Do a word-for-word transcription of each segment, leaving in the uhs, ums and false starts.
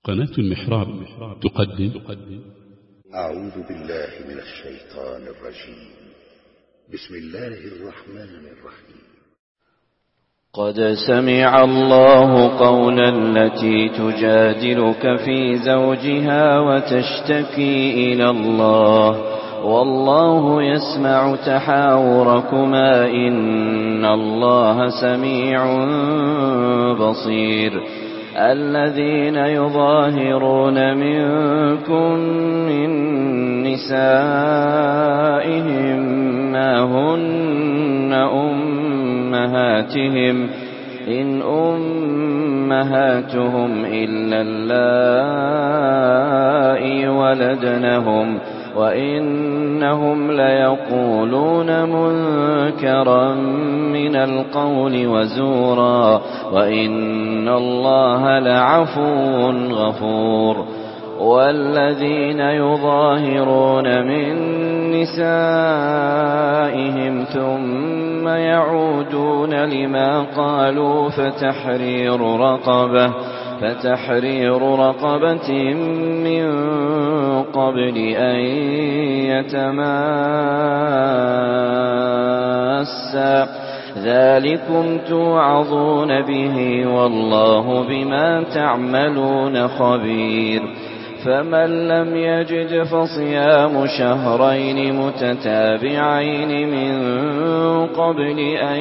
قناة المحراب تقدم أعوذ بالله من الشيطان الرجيم. بسم الله الرحمن الرحيم. قد سمع الله قولا التي تجادلك في زوجها وتشتكي إلى الله والله يسمع تحاوركما إن الله سميع بصير. الذين يظاهرون منكم من نسائهم ما هن أمهاتهم إن أمهاتهم إلا اللائي ولدنهم وإنهم ليقولون منكرا من القول وزورا وإن الله لعفو غفور. والذين يظاهرون من نسائهم ثم يعودون لما قالوا فتحرير رقبة فتحرير رقبة من قبل أن يتماسا ذلكم توعظون به والله بما تعملون خبير. فمن لم يجد فصيام شهرين متتابعين من قبل أن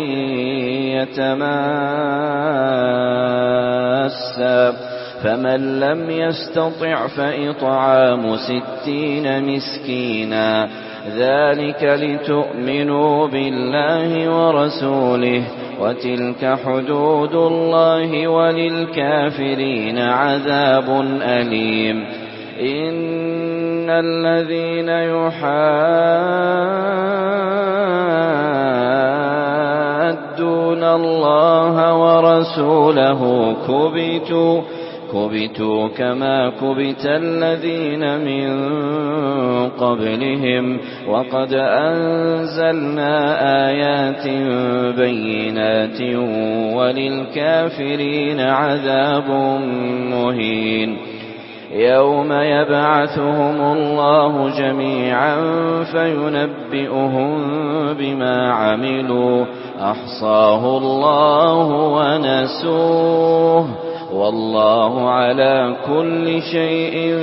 يتماسا فمن لم يستطع فإطعام ستين مسكينا ذلك لتؤمنوا بالله ورسوله وتلك حدود الله وللكافرين عذاب أليم. إن الذين يحادون الله ورسوله كبتوا كبتوا كما كبت الذين من قبلهم وقد أنزلنا آيات بينات وللكافرين عذاب مهين. يوم يبعثهم الله جميعا فينبئهم بما عملوا أحصاه الله ونسوه والله على كل شيء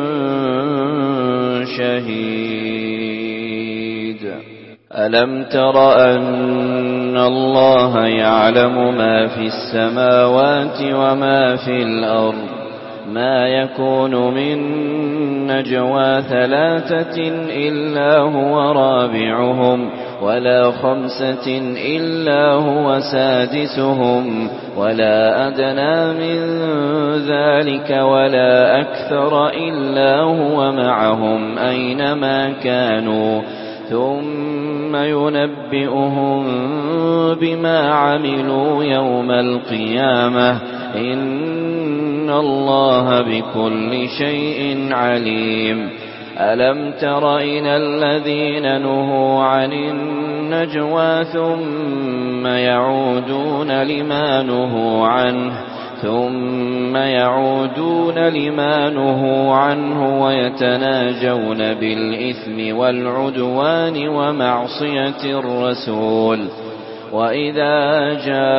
شهيد. ألم تر أن الله يعلم ما في السماوات وما في الأرض ما يكون من نجوى ثلاثة إلا هو رابعهم ولا خمسة إلا هو سادسهم ولا أدنى من ذلك ولا أكثر إلا هو معهم أينما كانوا ثم ينبئهم بما عملوا يوم القيامة إن الله بكل شيء عليم. ألم تر إلى الذين نهوا عن النجوى ثم يعودون لما نهوا عنه ثم يعودون لما نهوا عنه ويتناجون بالإثم والعدوان ومعصية الرسول وإذا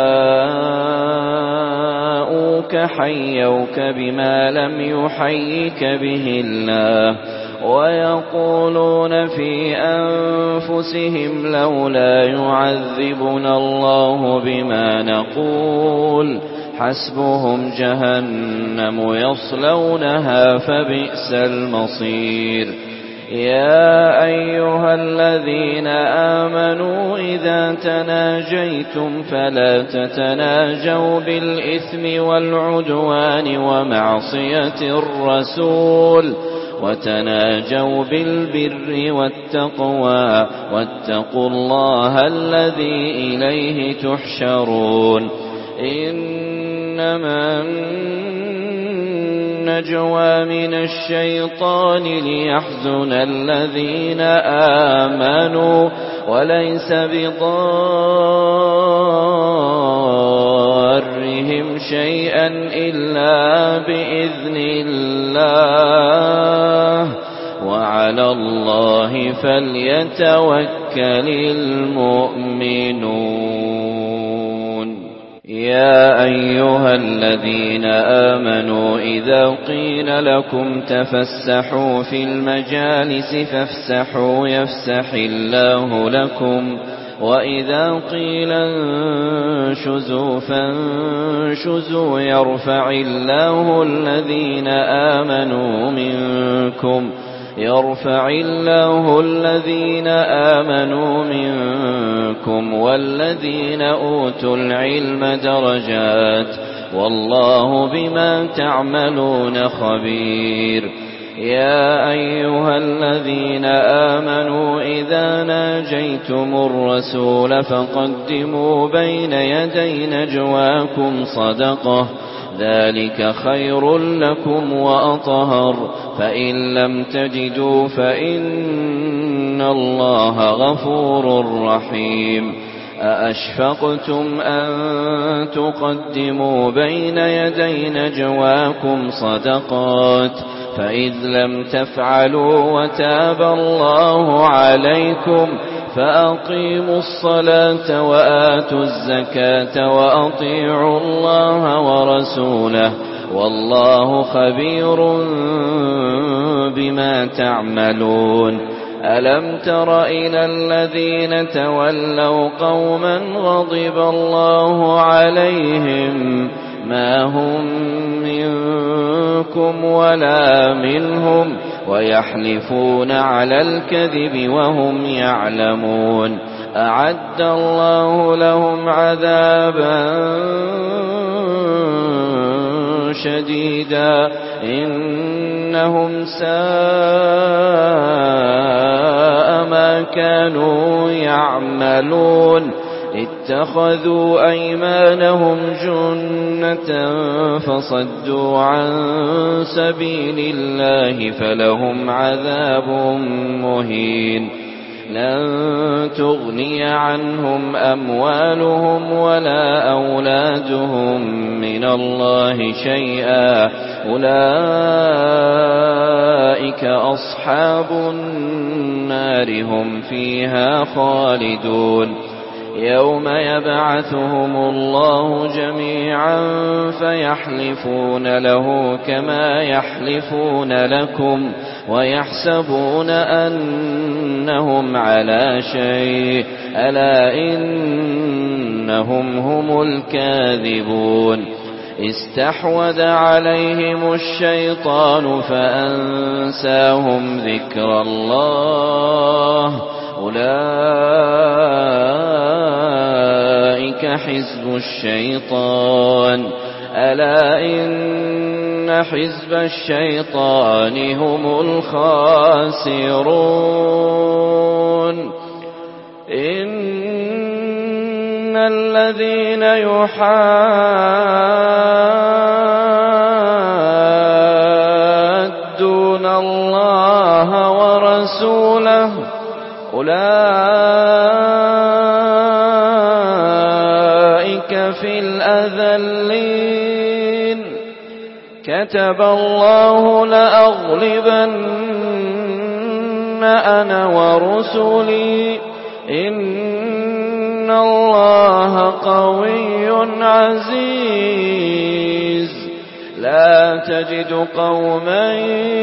جاءوك حيوك بما لم يحيك به الله ويقولون في أنفسهم لولا يعذبنا الله بما نقول حسبهم جهنم يصلونها فبئس المصير. يا أيها الذين آمنوا إذا تناجيتم فلا تتناجوا بالإثم والعدوان ومعصية الرسول وتناجوا بالبر والتقوى واتقوا الله الذي إليه تحشرون. إنما النجوى من الشيطان ليحزن الذين آمنوا وليس بضارهم شيئا إلا بإذن الله وعلى الله فليتوكل المؤمنون. يا أيها الذين آمنوا إذا قيل لكم تفسحوا في المجالس فافسحوا يفسح الله لكم وإذا قيل انشزوا فانشزوا يرفع الله الذين آمنوا منكم يرفع الله الذين آمنوا منكم والذين أوتوا العلم درجات والله بما تعملون خبير. يا أيها الذين آمنوا إذا ناجيتم الرسول فقدموا بين يدي نجواكم صدقة ذلك خير لكم وأطهر فإن لم تجدوا فإن الله غفور رحيم. أأشفقتم أن تقدموا بين يدي نجواكم صدقات فإذ لم تفعلوا وتاب الله عليكم فأقيموا الصلاة وآتوا الزكاة وأطيعوا الله ورسوله والله خبير بما تعملون. ألم تر إلى الذين تولوا قوما غضب الله عليهم ما هم منكم ولا منهم ويحلفون على الكذب وهم يعلمون أعد الله لهم عذابا شديدا إنهم ساء ما كانوا يعملون اتخذوا أيمانهم جنة فصدوا عن سبيل الله فلهم عذاب مهين. لن تغني عنهم أموالهم ولا أولادهم من الله شيئا أولئك أصحاب النار هم فيها خالدون. يوم يبعثهم الله جميعا فيحلفون له كما يحلفون لكم ويحسبون أنهم على شيء ألا إنهم هم الكاذبون. استحوذ عليهم الشيطان فأنساهم ذكر الله أولئك حزب الشيطان ألا إن حزب الشيطان هم الخاسرون. إن الذين يحادون الله ورسوله أولئك في الأذلين كتب الله لأغلبن أنا ورسلي إن الله قوي عزيز. لا تجد قوما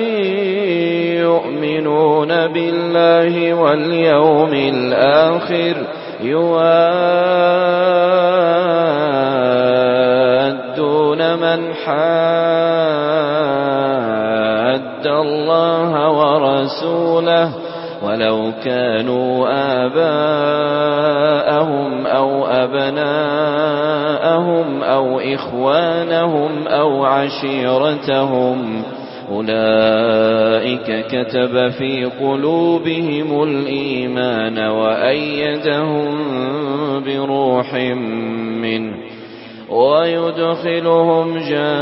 يؤمنون بالله واليوم الآخر يوادون من حاد الله ورسوله ولو كانوا آباءهم أو أبناءهم أو إخوانهم أو عشيرتهم أولئك كتب في قلوبهم الإيمان وأيدهم بروح منه ويدخلهم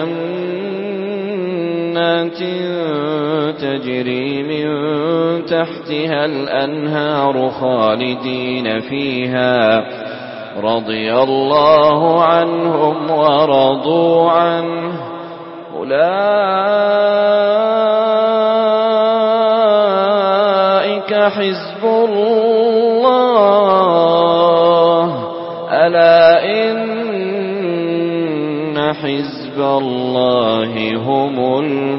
جنات تجري من تحتها الأنهار خالدين فيها رضي الله عنهم ورضوا عنه أولئك حزب الله ألا إن حزب الله هم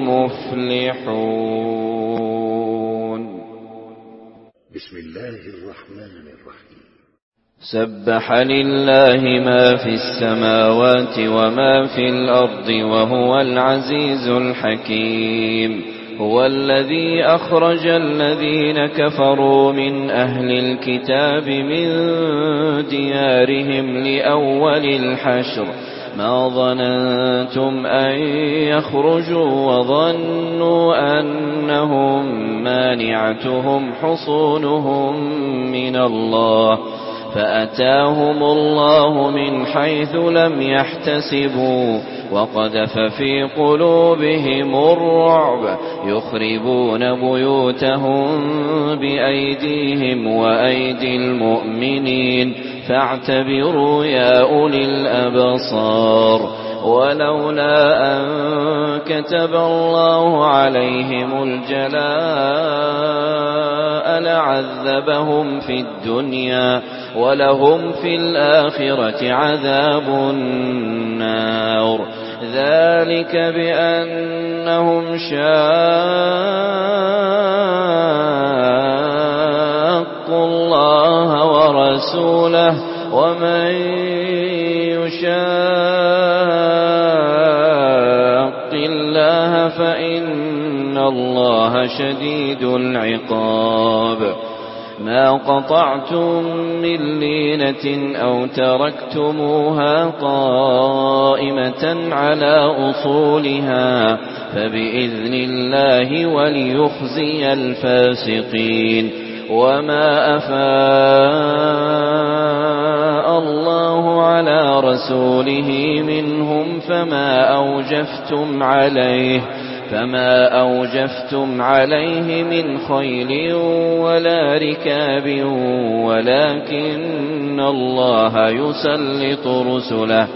المفلحون. بسم الله الرحمن الرحيم. سبح لله ما في السماوات وما في الأرض وهو العزيز الحكيم. هو الذي أخرج الذين كفروا من أهل الكتاب من ديارهم لأول الحشر ما ظننتم أن يخرجوا وظنوا أنهم مانعتهم حصونهم من الله فأتاهم الله من حيث لم يحتسبوا وقذف في قلوبهم الرعب يخربون بيوتهم بأيديهم وأيدي المؤمنين فاعتبروا يا أولي الأبصار. ولولا أن كتب الله عليهم الجلاء لعذبهم في الدنيا ولهم في الآخرة عذاب النار. ذلك بأنهم شاقوا الله ورسوله ومن يشاق الله فإن الله شديد العقاب. ما قطعتم من لينة أو تركتموها قائمة على أصولها فبإذن الله وليخزي الفاسقين. وما أفاء الله على رسوله منهم فما أوجفتم عليه فما أوجفتم عليه من خيل ولا ركاب ولكن الله يسلط رسله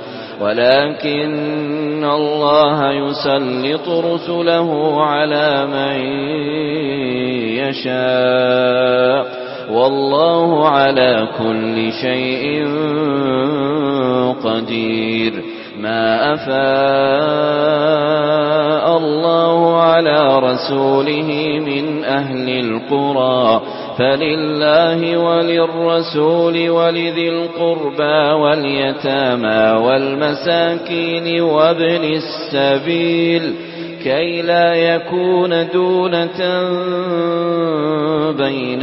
ولكن الله يسلط رسله على من يشاء والله على كل شيء قدير. ما أفاء الله على رسوله من أهل القرى فلله وللرسول ولذي القربى واليتامى والمساكين وابن السبيل كي لا يكون دونة بين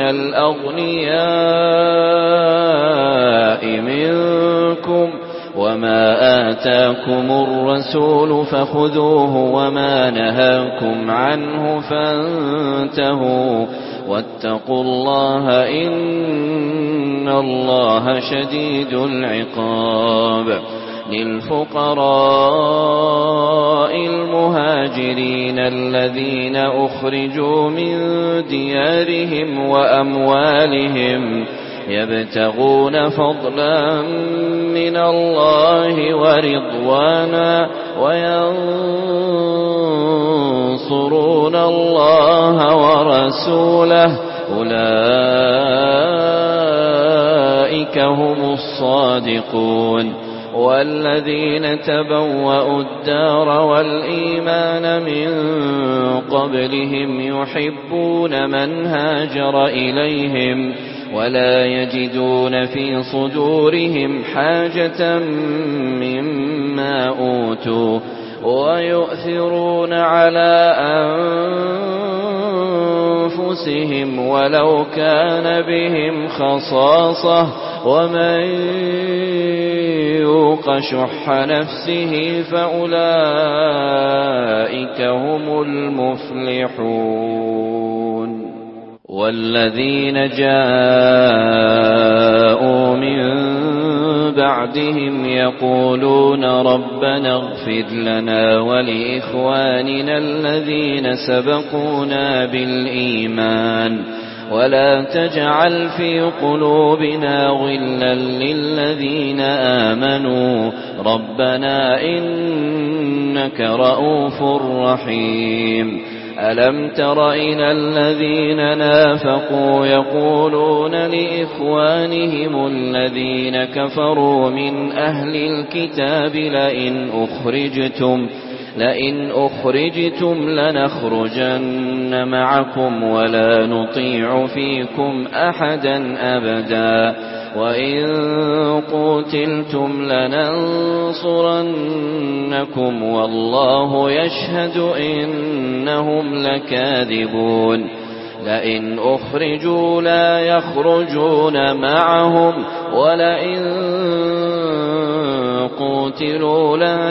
الأغنياء منكم وما آتاكم الرسول فخذوه وما نهاكم عنه فانتهوا واتقوا الله إن الله شديد العقاب. للفقراء المهاجرين الذين أخرجوا من ديارهم وأموالهم يبتغون فضلا من الله ورضوانا وينصرون الله ورسوله أولئك هم الصادقون. والذين تبوأوا الدار والإيمان من قبلهم يحبون من هاجر إليهم ولا يجدون في صدورهم حاجة مما أوتوا ويؤثرون على أنفسهم ولو كان بهم خصاصة ومن يوق شح نفسه فأولئك هم المفلحون. والذين جاءوا من بعدهم يقولون ربنا اغفر لنا ولإخواننا الذين سبقونا بالإيمان ولا تجعل في قلوبنا غلا للذين آمنوا ربنا إنك رؤوف رحيم ألم تر إلى الذين نافقوا يقولون لإخوانهم الذين كفروا من أهل الكتاب لئن أخرجتم لئن أخرجتم لنخرجن معكم ولا نطيع فيكم أحدا أبدا وإن قتلتم لننصرنكم والله يشهد إنهم لكاذبون لئن أخرجوا لا يخرجون معهم ولئن قتلوا لا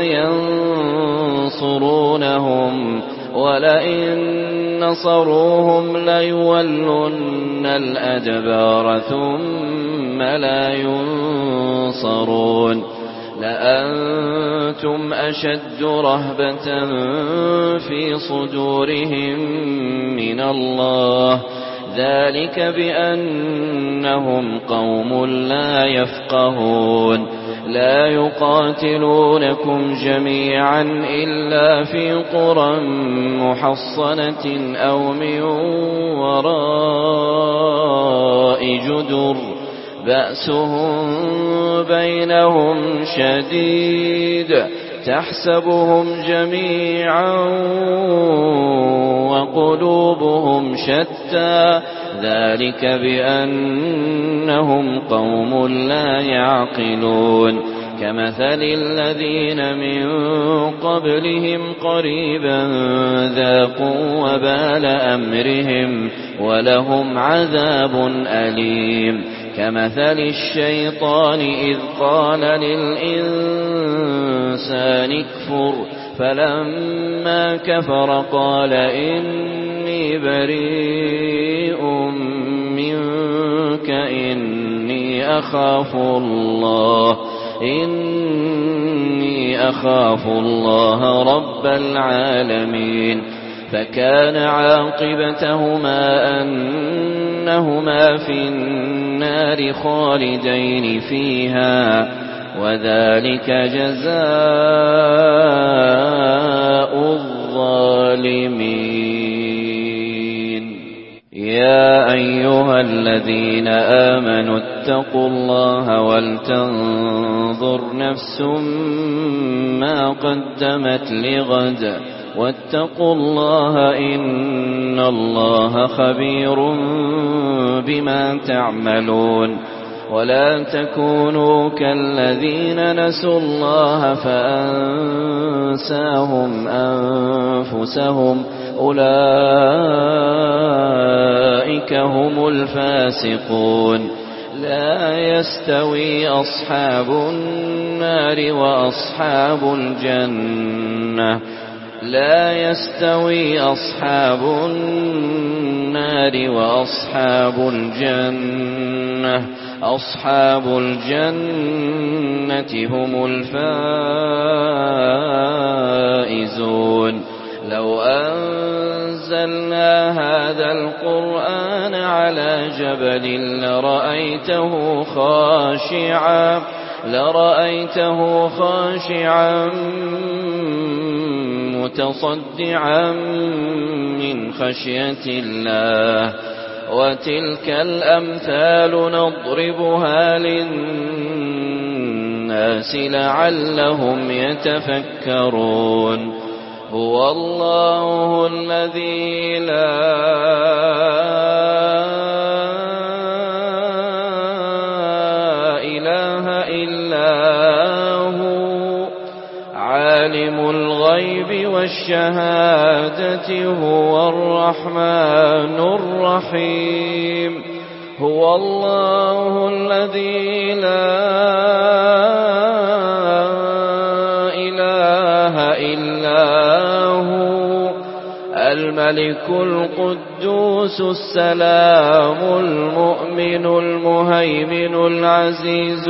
ينصرونهم ولئن نصروهم ليولن الأدبار ثم لا ينصرون لأنتم أشد رهبة في صدورهم من الله ذلك بأنهم قوم لا يفقهون لا يقاتلونكم جميعا إلا في قرى محصنة أو من وراء جدر بأسهم بينهم شديد تحسبهم جميعا وقلوبهم شتى ذلك بأنهم قوم لا يعقلون كمثل الذين من قبلهم قريبا ذاقوا وبال أمرهم ولهم عذاب أليم كمثل الشيطان إذ قال للإنسان اكفر فلما كفر قال إني بريء منك إني أخاف الله إني أخاف الله رب العالمين فكان عاقبتهما أنهما في النار خالدين فيها وذلك جزاء الظالمين يا أيها الذين آمنوا اتقوا الله ولتنظر نفس ما قدمت لغد واتقوا الله إن الله خبير بما تعملون ولا تكونوا كالذين نسوا الله فأنساهم أنفسهم أولئك هم الفاسقون لا يستوي أصحاب النار وأصحاب الجنة لا يستوي أصحاب النار وأصحاب الجنة أصحاب الجنة هم الفائزون لو أنزلنا هذا القرآن على جبل لرأيته خاشعا لرأيته خاشعا متصدعا من خشية الله وتلك الأمثال نضربها للناس لعلهم يتفكرون هو الله الذي لا إله إلا هو عالم الغيب والشهادة هو الرحمن الرحيم هو الله الذي لا إله إلا هو الملك القدوس السلام المؤمن المهيمن العزيز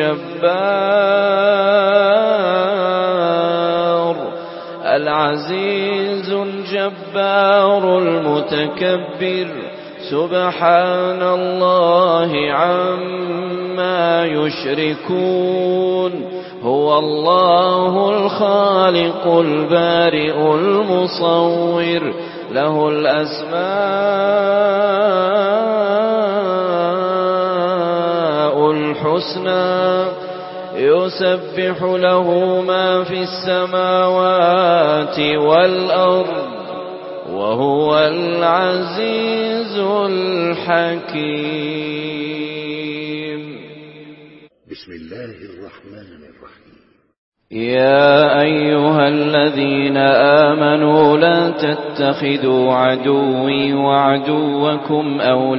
الجبار العزيز الجبار المتكبر سبحان الله عما يشركون هو الله الخالق البارئ المصور له الأسماء الحسنى يسبح له ما في السماوات والأرض وهو العزيز الحكيم. بسم الله الرحمن الرحيم. يا أيها الذين آمنوا لا تتخذوا عدوي وعدوكم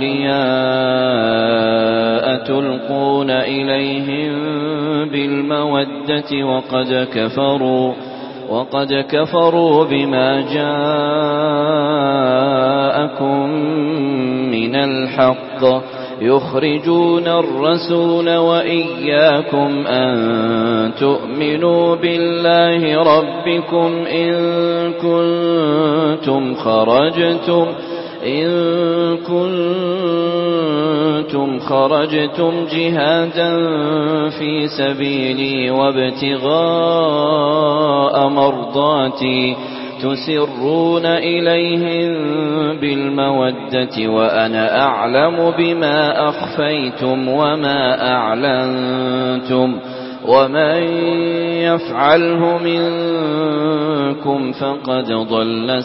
أولياء تلقون إليهم بالمودة وقد كفروا وقد كفروا بما جاءكم من الحق يخرجون الرسول وإياكم أن تؤمنوا بالله ربكم إن كنتم خرجتم إن كنتم خرجتم جهادا في سبيلي وابتغاء مرضاتي تسرون إليهم بالمودة وأنا أعلم بما أخفيتم وما أعلنتم ومن يفعله منكم فقد ضل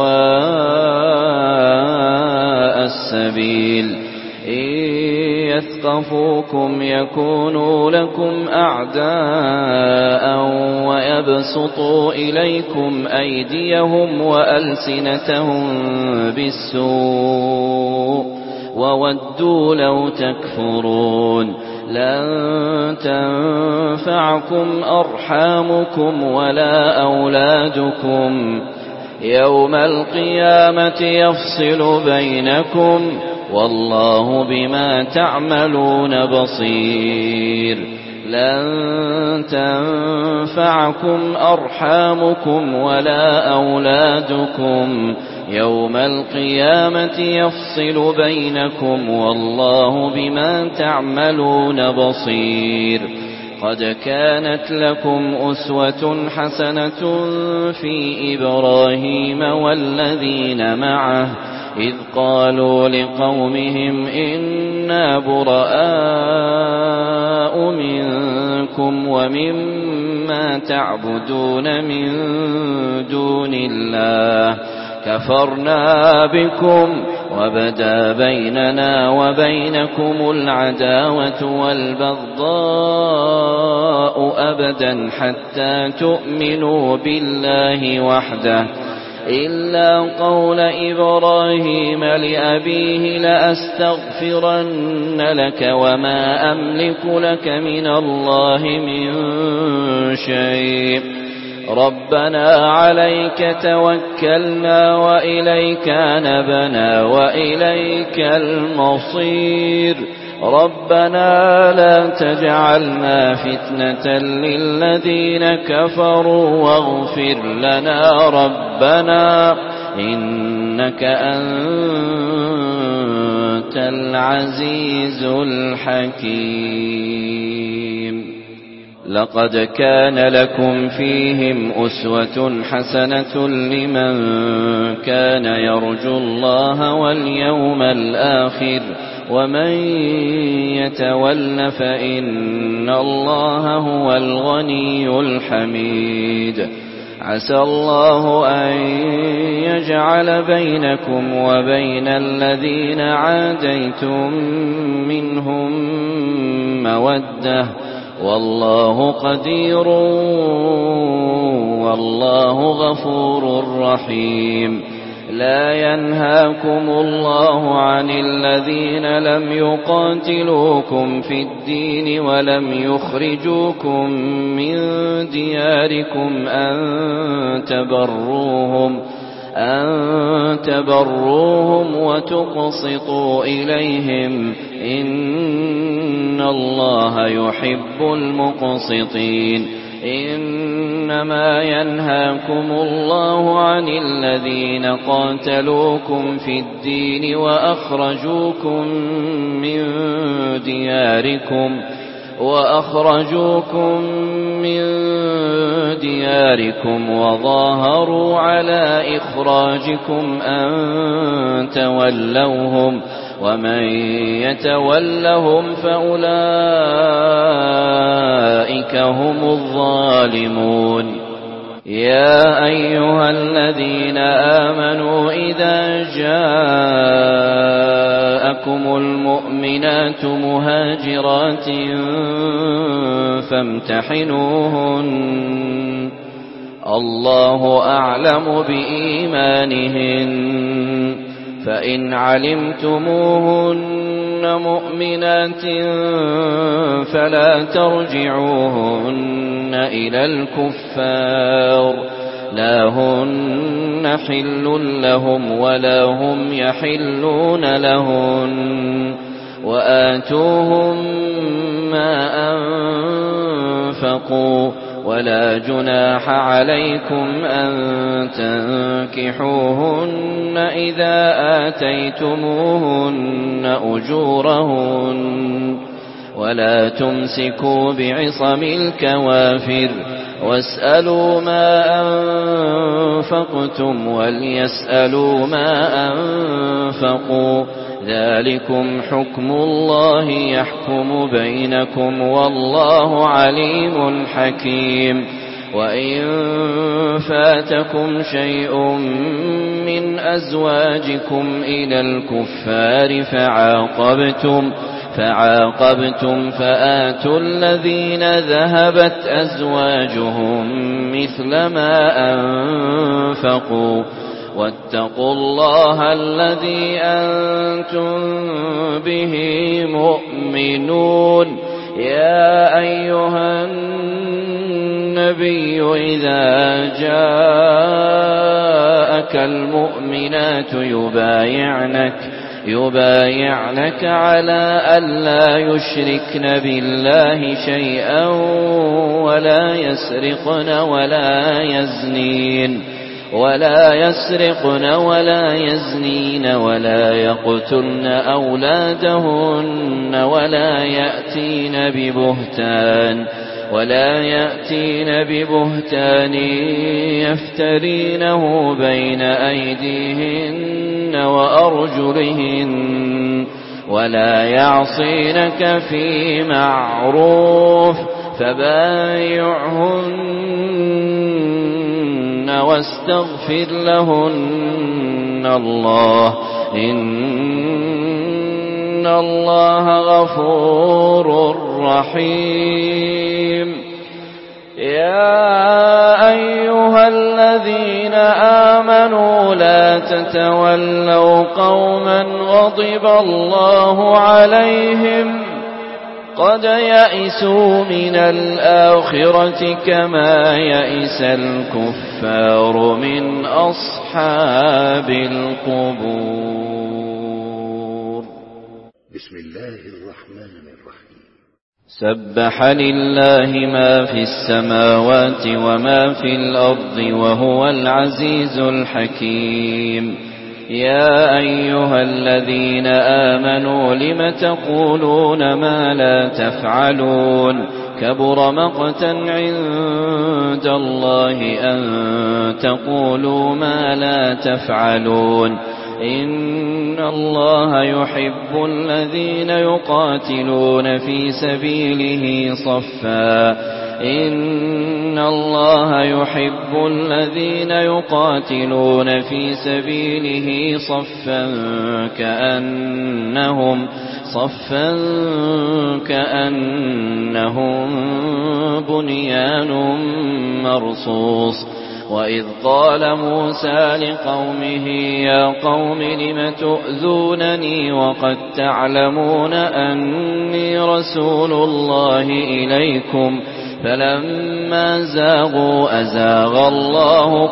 سواء السبيل إن يثقفوكم يكونوا لكم أعداء ويبسطوا إليكم أيديهم وألسنتهم بالسوء وودوا لو تكفرون لن تنفعكم أرحامكم ولا أولادكم يوم القيامة يفصل بينكم والله بما تعملون بصير لن تنفعكم أرحامكم ولا أولادكم يوم القيامة يفصل بينكم والله بما تعملون بصير قد كانت لكم أسوة حسنة في إبراهيم والذين معه إذ قالوا لقومهم إنا براء منكم ومما تعبدون من دون الله كفرنا بكم وبدا بيننا وبينكم العداوة والبغضاء أبدا حتى تؤمنوا بالله وحده إلا قول إبراهيم لأبيه لأستغفرن لك وما أملك لك من الله من شيء ربنا عليك توكلنا وإليك نبنا وإليك المصير ربنا لا تجعلنا فتنة للذين كفروا واغفر لنا ربنا إنك أنت العزيز الحكيم. لقد كان لكم فيهم أسوة حسنة لمن كان يرجو الله واليوم الآخر ومن يتول فإن الله هو الغني الحميد. عسى الله أن يجعل بينكم وبين الذين عاديتم منهم مودة والله قدير والله غفور رحيم. لا ينهاكم الله عن الذين لم يقاتلوكم في الدين ولم يخرجوكم من دياركم أن تبروهم أن تبروهم وتقسطوا إليهم إن الله يحب المقسطين. إنما ينهاكم الله عن الذين قاتلوكم في الدين وأخرجوكم من دياركم وأخرجوكم من دياركم وظاهروا على إخراجكم أن تولوهم ومن يتولهم فأولئك هم الظالمون. يا أيها الذين آمنوا إذا جاءكم المؤمنات مهاجرات فامتحنوهن الله أعلم بإيمانهن فإن علمتموهن مؤمنات فلا ترجعوهن إلى الكفار لا هن حل لهم ولا هم يحلون لهن وآتوهم ما أنفقوا ولا جناح عليكم أن تنكحوهن إذا آتيتموهن أجورهن ولا تمسكوا بعصم الكوافر واسألوا ما أنفقتم وليسألوا ما أنفقوا ذلكم حكم الله يحكم بينكم والله عليم حكيم. وإن فاتكم شيء من أزواجكم إلى الكفار فعاقبتم فعاقبتم فآتوا الذين ذهبت أزواجهم مثل ما أنفقوا واتقوا الله الذي أنتم به مؤمنون. يا أيها النبي إذا جاءك المؤمنات يبايعنك يبايعنك على ألا يشركن بالله شيئا ولا يسرقن ولا يزنين ولا يسرقن ولا يزنين ولا يقتلن أولادهن ولا يأتين ببهتان ولا يأتين ببهتان يفترينه بين أيديهن وأرجلهن ولا يعصينك في معروف فبايعهن واستغفر لهن الله إن الله غفور رحيم. يا أيها الذين آمنوا لا تتولوا قوما غضب الله عليهم قد يئسوا من الآخرة كما يئس الكفار من أصحاب القبور. بسم الله الرحمن الرحيم. سبح لله ما في السماوات وما في الأرض وهو العزيز الحكيم. يا أيها الذين آمنوا لم تقولون ما لا تفعلون كبر مقتا عند الله أن تقولوا ما لا تفعلون. إن الله يحب الذين يقاتلون في سبيله صفا إن الله يحب الذين يقاتلون في سبيله صفا كأنهم صفا كأنهم بنيان مرصوص. وإذ قال موسى لقومه يا قوم لم تؤذونني وقد تعلمون أني رسول الله إليكم فلما زاغوا أزاغ الله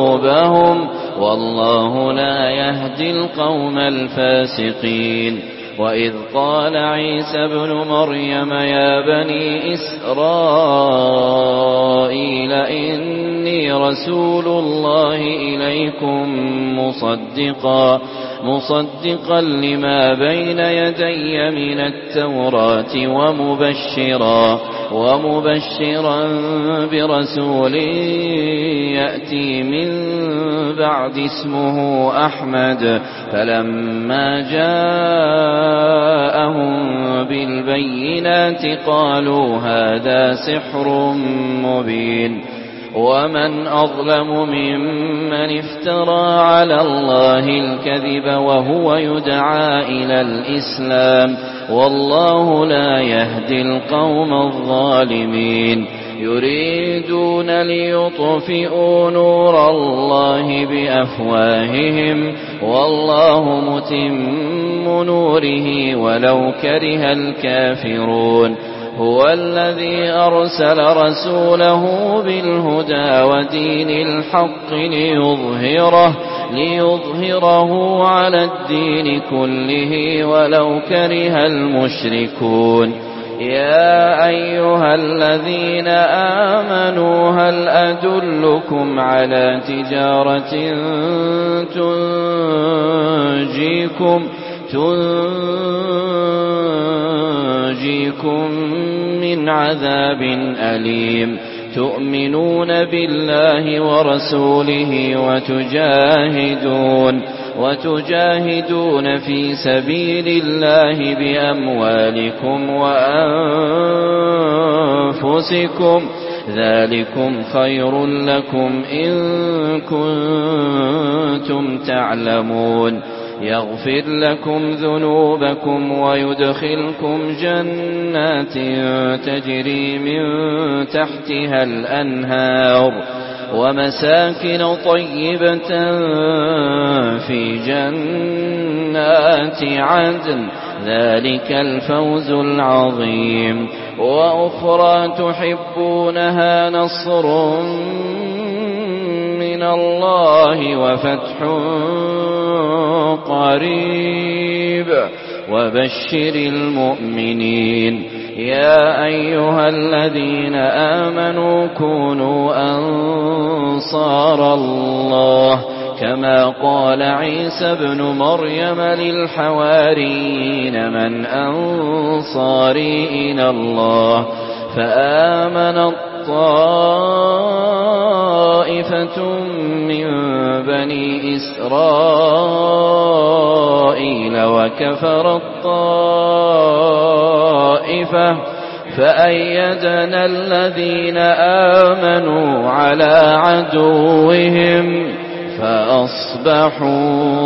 قلوبهم والله لا يهدي القوم الفاسقين. وإذ قال عيسى ابن مريم يا بني إسرائيل إني رسول الله إليكم مصدقا مصدقا لما بين يدي من التوراة ومبشرا ومبشرا برسول يأتي من بعد اسمه أحمد فلما جاءهم بالبينات قالوا هذا سحر مبين ومن أظلم ممن افترى على الله الكذب وهو يدعى إلى الإسلام والله لا يهدي القوم الظالمين يريدون ليطفئوا نور الله بأفواههم والله متم نوره ولو كره الكافرون هو الذي أرسل رسوله بالهدى ودين الحق ليظهره ليظهره على الدين كله ولو كره المشركون يا أيها الذين آمنوا هل أدلكم على تجارة تنجيكم تنجيكم من عذاب أليم تؤمنون بالله ورسوله وتجاهدون وتجاهدون في سبيل الله بأموالكم وأنفسكم ذلكم خير لكم إن كنتم تعلمون يغفر لكم ذنوبكم ويدخلكم جنات تجري من تحتها الأنهار ومساكن طيبة في جنات عدن ذلك الفوز العظيم وأخرى تحبونها نصر من الله وفتح قريب وبشر المؤمنين يا أيها الذين آمنوا كونوا أنصار الله كما قال عيسى ابن مريم للحواريين من أنصاري إلى الله فآمن طائفة من بني إسرائيل وكفر الطائفة فأيدنا الذين آمنوا على عدوهم فأصبحوا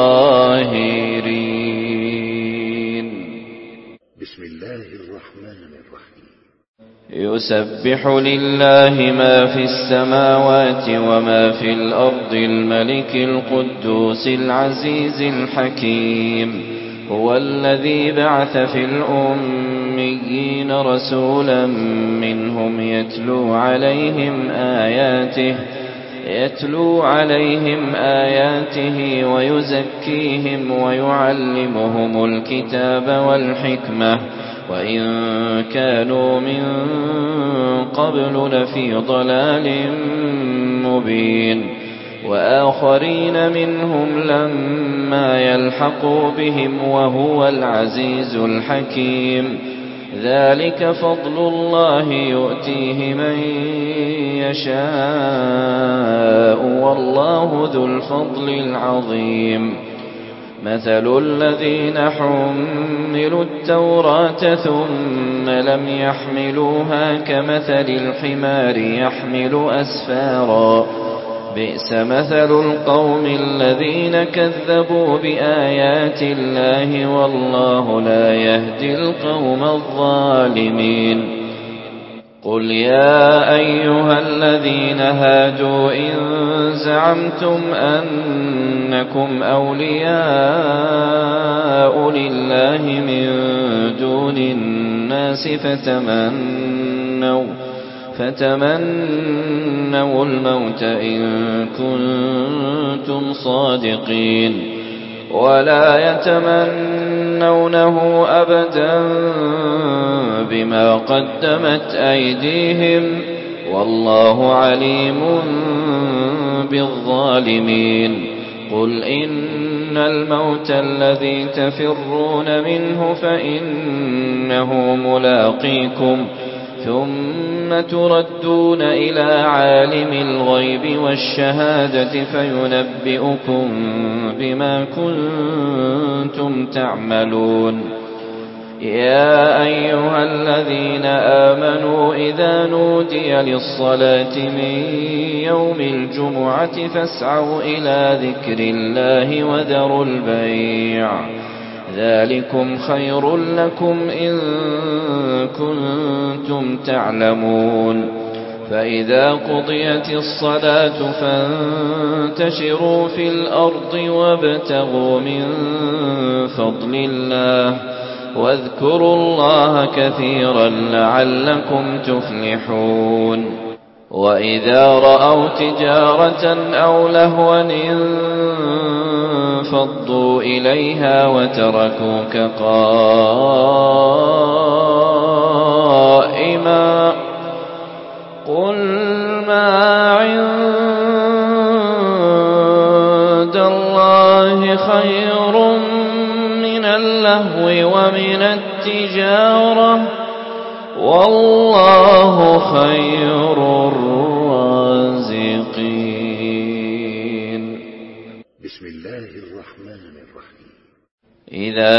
ظاهرين. بسم الله الرحمن الرحيم. يسبح لله ما في السماوات وما في الأرض الملك القدوس العزيز الحكيم هو الذي بعث في الأميين رسولا منهم يتلو عليهم آياته يتلو عليهم آياته ويزكيهم ويعلمهم الكتاب والحكمة وإن كانوا من قبل لفي ضلال مبين وآخرين منهم لما يلحقوا بهم وهو العزيز الحكيم ذلك فضل الله يؤتيه من يشاء والله ذو الفضل العظيم مثل الذين حملوا التوراة ثم لم يحملوها كمثل الحمار يحمل أسفارا بئس مثل القوم الذين كذبوا بآيات الله والله لا يهدي القوم الظالمين قل يا أيها الذين هادوا إن زعمتم أنكم أولياء لله من دون الناس فتمنوا فتمنوا الموت إن كنتم صادقين ولا يتمنون يتمنونه أبدا بما قدمت أيديهم والله عليم بالظالمين. قل إن الموت الذي تفرون منه فإنه ملاقيكم ثم تردون إلى عالم الغيب والشهادة فينبئكم بما كنتم تعملون. يا أيها الذين آمنوا إذا نودي للصلاة من يوم الجمعة فاسعوا إلى ذكر الله وذروا البيع ذلكم خير لكم إن كنتم تعلمون. فإذا قضيت الصلاة فانتشروا في الأرض وابتغوا من فضل الله واذكروا الله كثيرا لعلكم تفلحون. وإذا رأوا تجارة أو لهوا انفضوا إليها وتركوك قائما قل ما عند الله خير من اللهو ومن التجارة والله خير الرازقين. بسم الله الرحمن الرحيم. إذا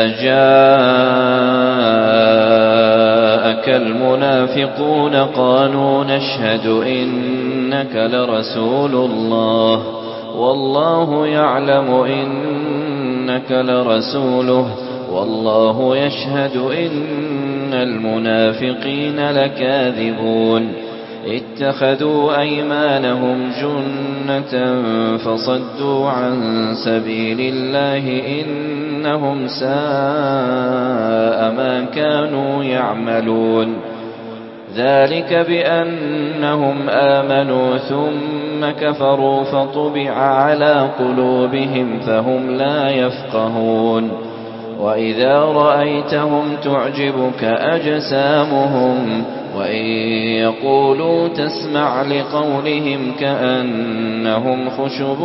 جاءك المنافقون قالوا نشهد إنك لرسول الله والله يعلم إنك لرسوله والله يشهد إن المنافقين لكاذبون. اتخذوا أيمانهم جنة فصدوا عن سبيل الله إنهم ساء ما كانوا يعملون. ذلك بأنهم آمنوا ثم كفروا فطبع على قلوبهم فهم لا يفقهون. وإذا رأيتهم تعجبك أجسامهم وإن يقولوا تسمع لقولهم كأنهم خشب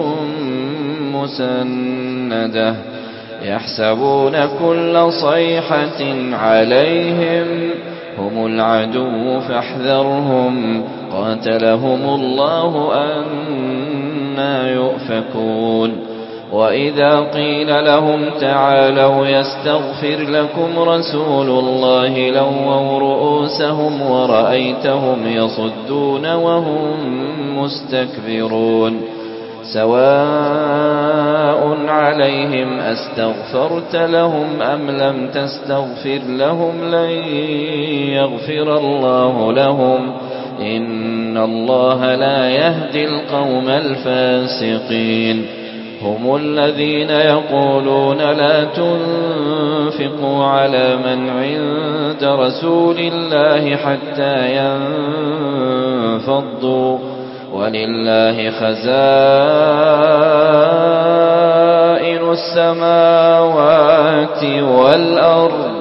مسندة يحسبون كل صيحة عليهم هم العدو فاحذرهم قاتلهم الله أنى يؤفكون. وإذا قيل لهم تعالوا يستغفر لكم رسول الله لووا رؤوسهم ورأيتهم يصدون وهم مستكبرون. سواء عليهم أستغفرت لهم أم لم تستغفر لهم لن يغفر الله لهم إن الله لا يهدي القوم الفاسقين. هم الذين يقولون لا تنفقوا على من عند رسول الله حتى ينفضوا ولله خزائن السماوات والأرض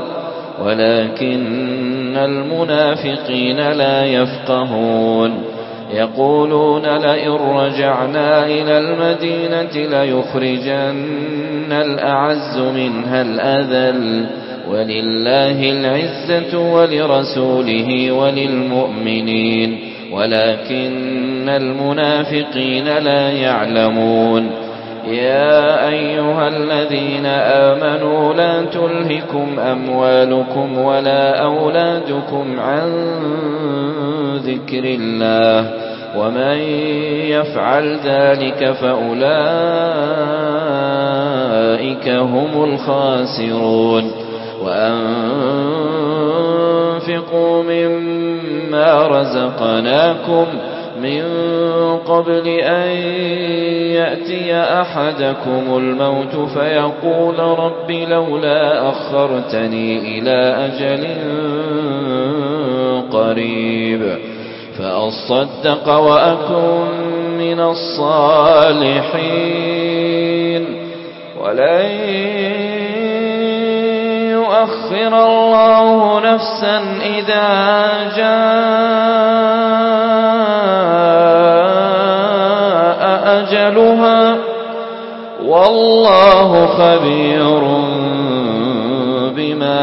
ولكن المنافقين لا يفقهون. يقولون لئن رجعنا إلى المدينة ليخرجن الأعز منها الأذل ولله العزة ولرسوله وللمؤمنين ولكن المنافقين لا يعلمون. يا أيها الذين آمنوا لا تلهكم أموالكم ولا أولادكم عن ذكر الله ومن يفعل ذلك فأولئك هم الخاسرون. وأنفقوا مما رزقناكم من قبل أن يأتي أحدكم الموت فيقول رب لولا أخرتني إلى أجل قريب فأصدق وأكن من الصالحين ولن ليؤخر الله نفسا إذا جاء أجلها والله خبير بما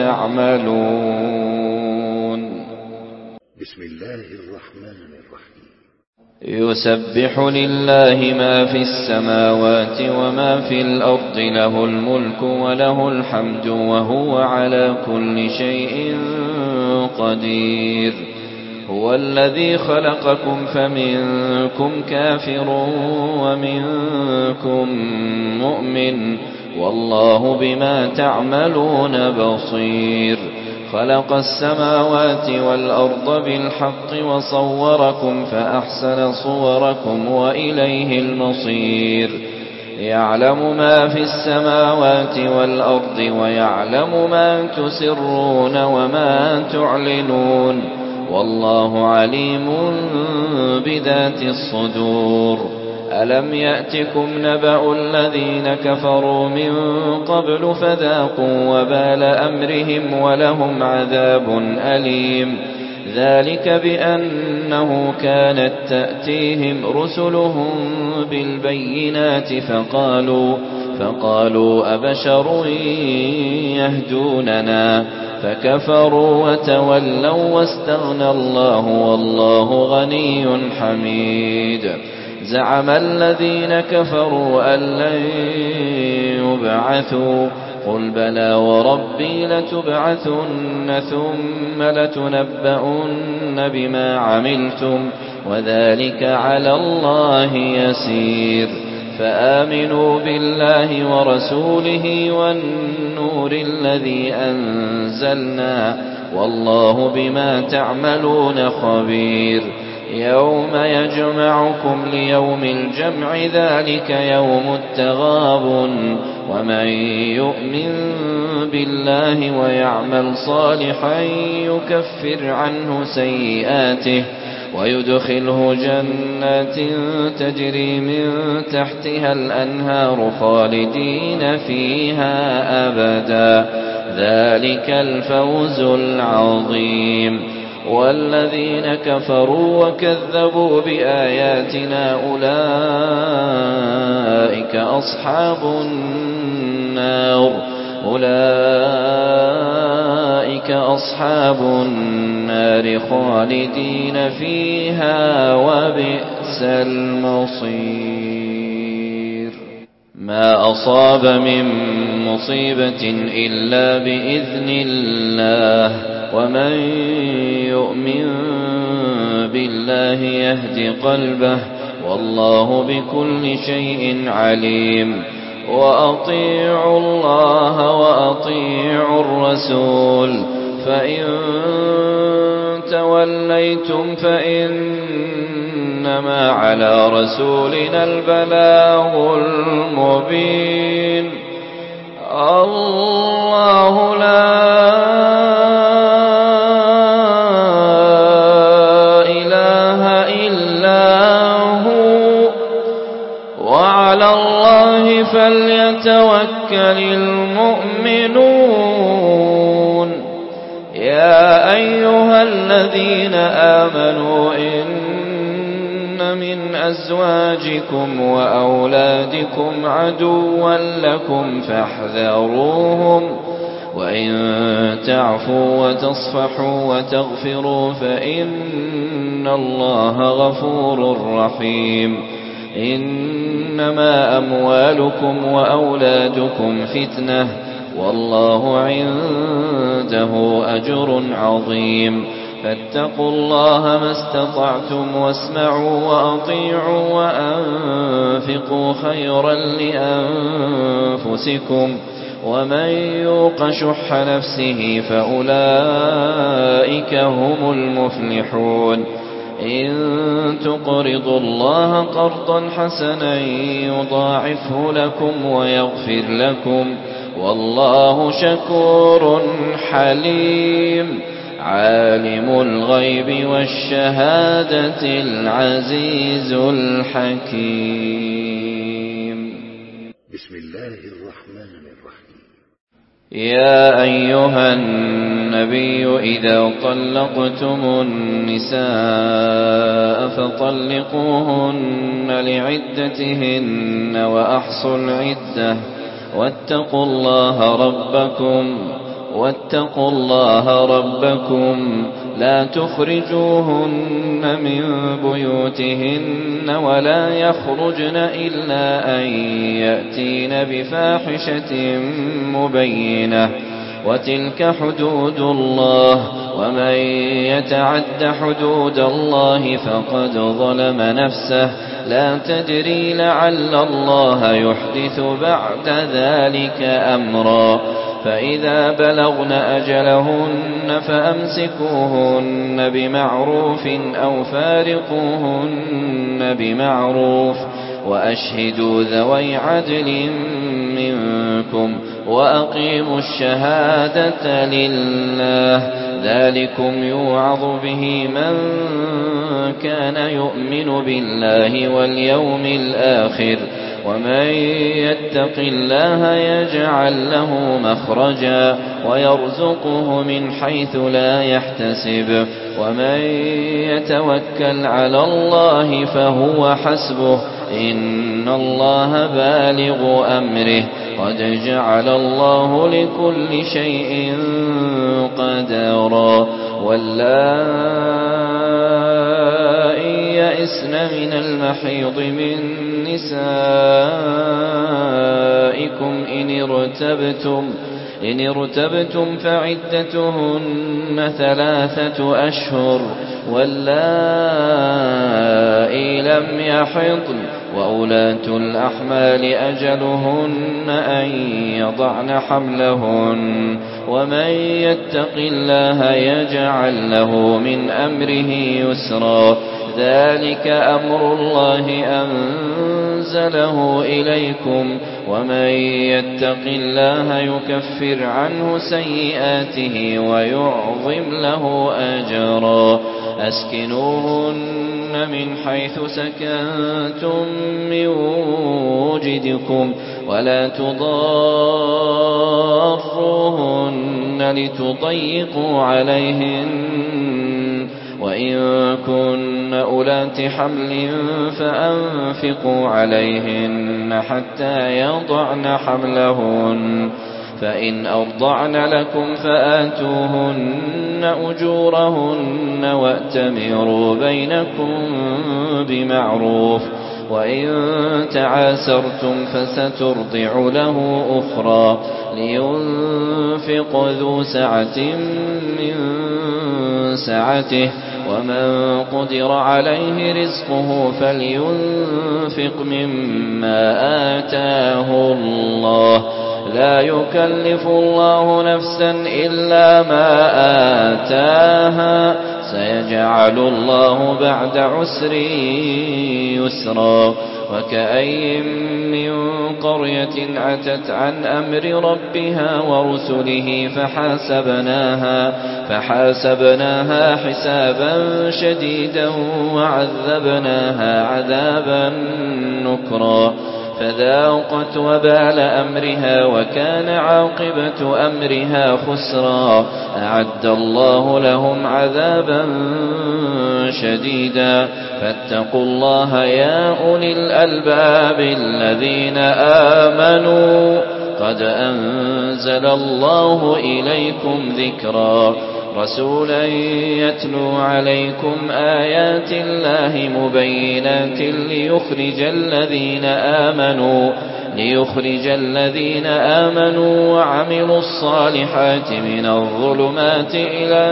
تعملون. بسم الله الرحمن الرحيم. يسبح لله ما في السماوات وما في الأرض له الملك وله الحمد وهو على كل شيء قدير. هو الذي خلقكم فمنكم كافر ومنكم مؤمن والله بما تعملون بصير. خلق السماوات والأرض بالحق وصوركم فأحسن صوركم وإليه المصير. يعلم ما في السماوات والأرض ويعلم ما تسرون وما تعلنون والله عليم بذات الصدور. ألم يأتكم نبأ الذين كفروا من قبل فذاقوا وبال أمرهم ولهم عذاب أليم. ذلك بأنه كانت تأتيهم رسلهم بالبينات فقالوا فقالوا أبشر يهدوننا فكفروا وتولوا واستغنى الله والله غني حميد. زعم الذين كفروا أن لن يبعثوا قل بلى وربي لتبعثن ثم لتنبؤن بما عملتم وذلك على الله يسير. فآمنوا بالله ورسوله والنور الذي أنزلنا والله بما تعملون خبير. يوم يجمعكم ليوم الجمع ذلك يوم التغابن ومن يؤمن بالله ويعمل صالحا يكفر عنه سيئاته ويدخله جنات تجري من تحتها الأنهار خالدين فيها أبدا ذلك الفوز العظيم. والذين كفروا وكذبوا بآياتنا أولئك أصحاب النار أولئك أصحاب النار خالدين فيها وبئس المصير. ما أصاب من مصيبة إلا بإذن الله ومن يؤمن بالله يهد قلبه والله بكل شيء عليم. وأطيعوا الله وأطيعوا الرسول فإن توليتم فإنما على رسولنا البلاغ المبين. الله لا إله إلا هو وعلى الله فليتوكل المؤمنون. يا أيها الذين آمنوا إن من أزواجكم وأولادكم عدوا لكم فاحذروهم وإن تعفوا وتصفحوا وتغفروا فإن الله غفور رحيم. إنما أموالكم وأولادكم فتنة والله عنده أجر عظيم. فاتقوا الله ما استطعتم واسمعوا وأطيعوا وأنفقوا خيرا لأنفسكم ومن يوق شح نفسه فأولئك هم المفلحون. إن تقرضوا الله قرضا حسنا يضاعفه لكم ويغفر لكم والله شكور حليم. عالم الغيب والشهادة العزيز الحكيم. بسم الله الرحمن الرحيم. يا أيها النبي إذا طلقتم النساء فطلقوهن لعدتهن وأحصوا العدة واتقوا الله ربكم واتقوا الله ربكم لا تخرجوهن من بيوتهن ولا يخرجن إلا أن يأتين بفاحشة مبينة وتلك حدود الله ومن يتعد حدود الله فقد ظلم نفسه لا تدري لعل الله يحدث بعد ذلك أمرا فإذا بلغن أجلهن فأمسكوهن بمعروف أو فارقوهن بمعروف وأشهدوا ذوي عدل منكم وأقيموا الشهادة لله ذلكم يوعظ به من كان يؤمن بالله واليوم الآخر ومن يتق الله يجعل له مخرجا ويرزقه من حيث لا يحتسب ومن يتوكل على الله فهو حسبه إن الله بالغ أمره قد جعل الله لكل شيء قدرا واللائي يئسن من المحيض من نسائكم إن ارتبتم إن ارتبتم فعدتهن ثلاثة أشهر واللائي لم يحضن وأولاة الأحمال أجلهن أن يضعن حملهن ومن يتق الله يجعل له من أمره يسرا ذلك أمر الله أنزله إليكم ومن يتق الله يكفر عنه سيئاته ويعظم له أجرا أسكنوهن من حيث سكنتم من وجدكم ولا تضاروهن لتضيقوا عليهن وإن كن أولات حمل فأنفقوا عليهن حتى يضعن حملهن فإن أرضعن لكم فآتوهن أجورهن وأتمروا بينكم بمعروف وإن تعاسرتم فسترضع له أخرى لينفق ذو سعة من سعته ومن قدر عليه رزقه فلينفق مما آتاه الله لا يكلف الله نفسا إلا ما آتاها سيجعل الله بعد عسر يسرا وكأي من قرية عتت عن أمر ربها ورسله فحاسبناها فحاسبناها حسابا شديدا وعذبناها عذابا نكرا فذاقت وبال أمرها وكان عاقبة أمرها خسرا أعد الله لهم عذابا شديدا فاتقوا الله يا أولي الألباب الذين آمنوا قد أنزل الله إليكم ذكرا رسولا يتلو عليكم آيات الله مبينات ليخرج الذين آمنوا ليخرج الذين آمنوا وعملوا الصالحات من الظلمات إلى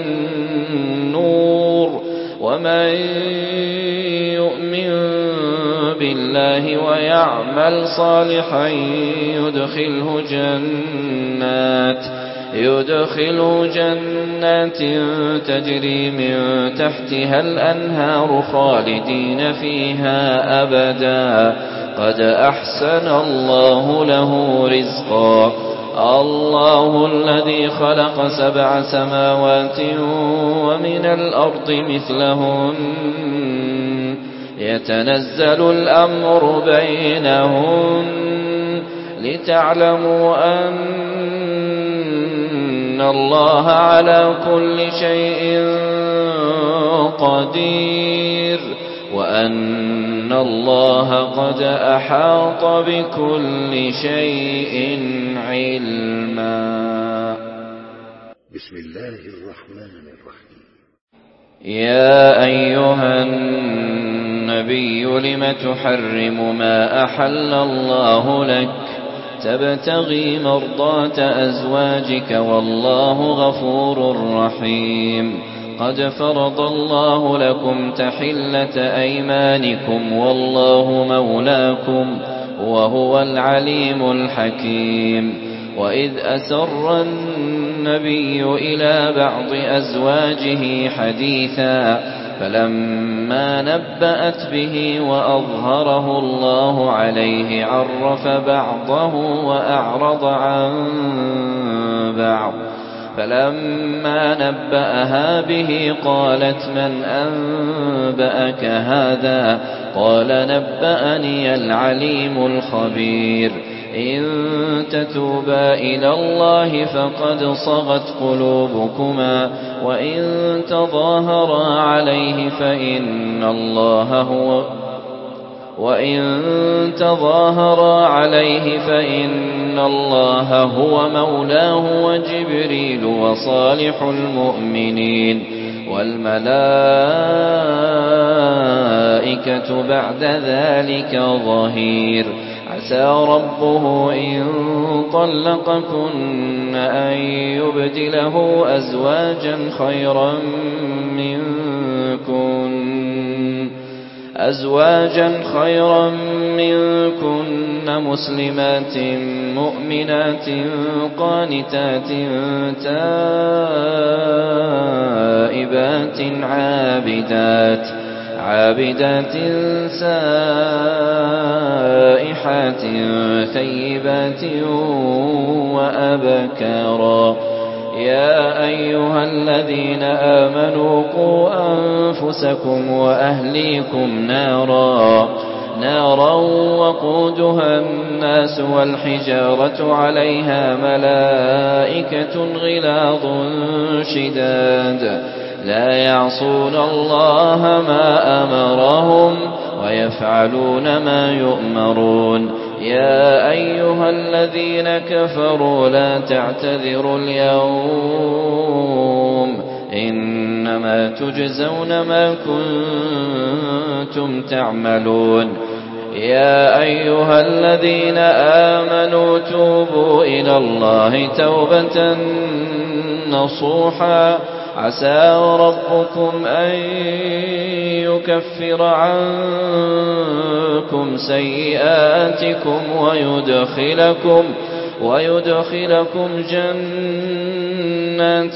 النور ومن يؤمن بالله ويعمل صالحا يدخله جنات يدخل جنات تجري من تحتها الأنهار خالدين فيها أبدا قد أحسن الله له رزقا الله الذي خلق سبع سماوات ومن الأرض مثلهن يتنزل الأمر بينهن لتعلموا أن الله على كل شيء قدير وأن الله قد أحاط بكل شيء علما. بسم الله الرحمن الرحيم. يا أيها النبي لم تحرم ما أحل الله لك تبتغي مرضات أزواجك والله غفور رحيم. قد فرض الله لكم تحلة أيمانكم والله مولاكم وهو العليم الحكيم. وإذ أسر النبي إلى بعض أزواجه حديثا فلما نبأت به وأظهره الله عليه عرف بعضه وأعرض عن بعض. فلما نبأها به قالت من أنبأك هذا؟ قال نبأني العليم الخبير. إن تتوبا إلى الله فقد صغت قلوبكما وإن تظاهرا عليه فإن الله هو وإن تظاهرا عليه فإن الله هو مولاه وجبريل وصالح المؤمنين والملائكة بعد ذلك ظهير. عسى ربه إن طلقكن أن يبدله أزواجا خيرا منكن أزواجا خيرا منكن مسلمات مؤمنات قانتات تائبات عابدات عابدات سائحات ثيبات وأبكارا. يا أيها الذين آمنوا قوا أنفسكم وأهليكم نارا نارا وقودها الناس والحجارة عليها ملائكة غلاظ شداد لا يعصون الله ما أمرهم ويفعلون ما يؤمرون. يا أيها الذين كفروا لا تعتذروا اليوم إنما تجزون ما كنتم تعملون. يا أيها الذين آمنوا توبوا إلى الله توبة نصوحا عسى ربكم أن يكفر عنكم سيئاتكم ويدخلكم ويدخلكم جنات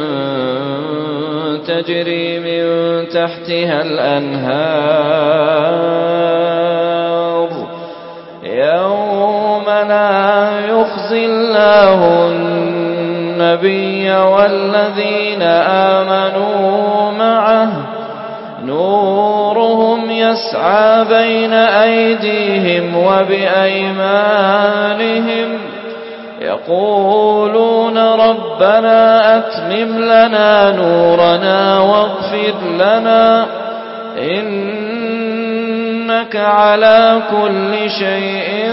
تجري من تحتها الأنهار يوم لا يخزي الله النبي والذين آمنوا معه نورهم يسعى بين أيديهم وبأيمانهم يقولون ربنا أتمم لنا نورنا واغفر لنا إنك على كل شيء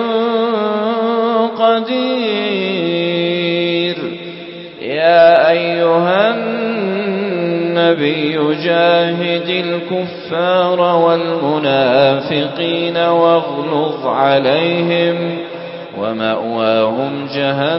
قدير. يا أيها النبي جاهد الكفار والمنافقين واغلظ عليهم ومأواهم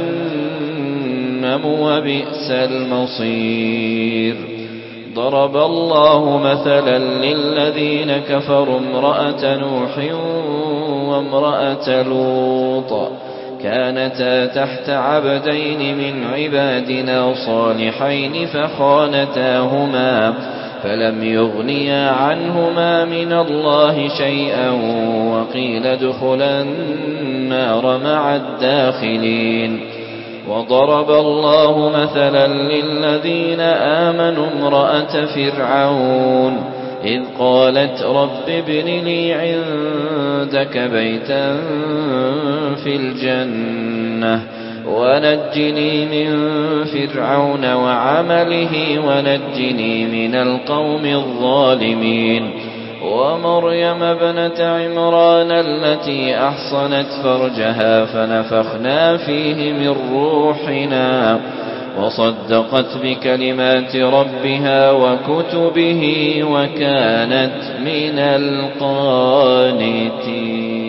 جهنم وبئس المصير. ضرب الله مثلا للذين كفروا امرأة نوح وامرأة لوط كانتا تحت عبدين من عبادنا صالحين فخانتاهما فلم يغنيا عنهما من الله شيئا وقيل ادخلا النار مع الداخلين. وضرب الله مثلا للذين آمنوا امرأة فرعون إذ قالت رب ابن لي عندك بيتا في الجنة ونجني من فرعون وعمله ونجني من القوم الظالمين ومريم ابنة عمران التي أحصنت فرجها فنفخنا فيه من روحنا وصدقت بكلمات ربها وكتبه وكانت من القانتين.